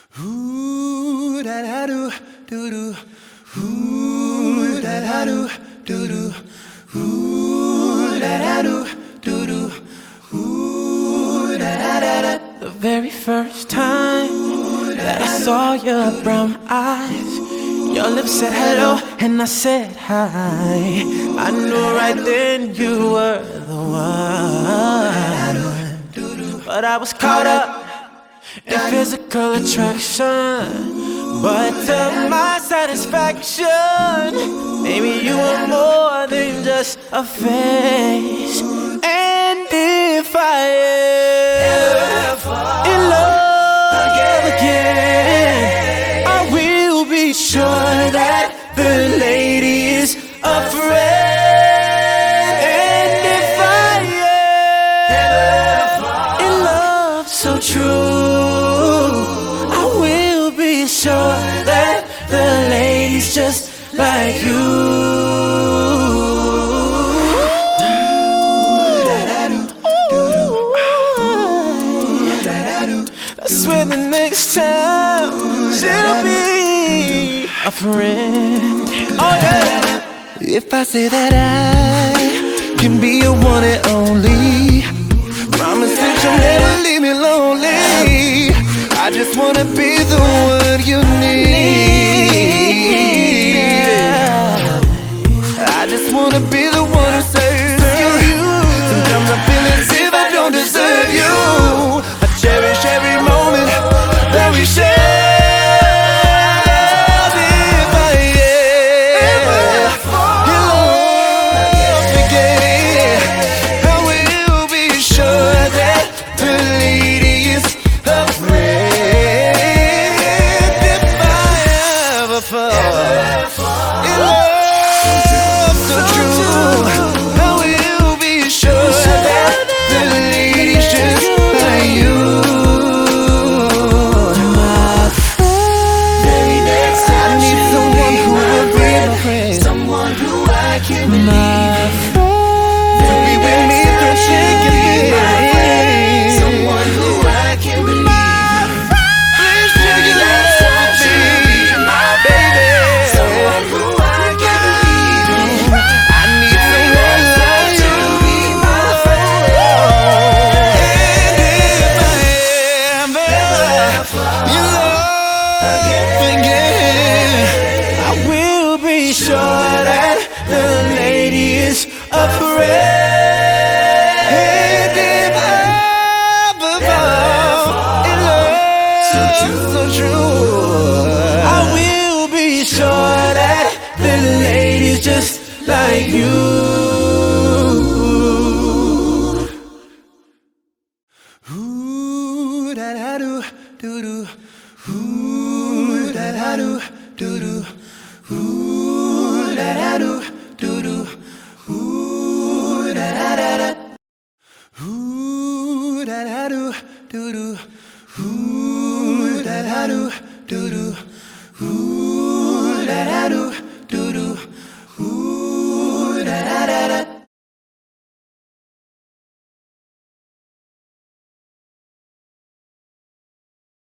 Ooh, da da do, do do. Ooh, da da do, do do. Ooh, da da do, do do. Ooh, da da da da. The very first time that I saw your brown eyes, your lips said hello and I said hi. I knew right then you were the one, but I was caught up in physical attraction. But to my satisfaction, maybe you were more than just a face. And if I ever fall in love again, I will be sure that the lady is a friend. And if I ever fall in love so true, I will be sure that the lady's just like you. That's when the next time she'll be a friend. Oh yeah. If I say that I can be your one and only, promise that you'll never leave me lonely. I just wanna be the one you need. I just wanna be the one who saves you. Sometimes I feel as if I don't deserve you. I cherish every moment that we share. If I ever fall in love again, I will be sure that the lady is a friend. If I ever fall in love so true, I will be sure that the lady's just like you. My friend, very next time I need someone who will be my friend, someone who I can believe. My friend, to be with me through thick and thin, someone who I can believe. Please take it out with me, my baby, someone who I can believe in. I need someone like you to be my friend. And if I ever in love again, I will be sure that the lady is a friend. And if I ever fall in love so true, I will be sure that the lady's just like you. Ooh, da da do, do do. Ooh, da da do, do do. Ooh, da da do, do do. Ooh, da da da da. Ooh, da da do, do do. Ooh, da da do, do do. Ooh.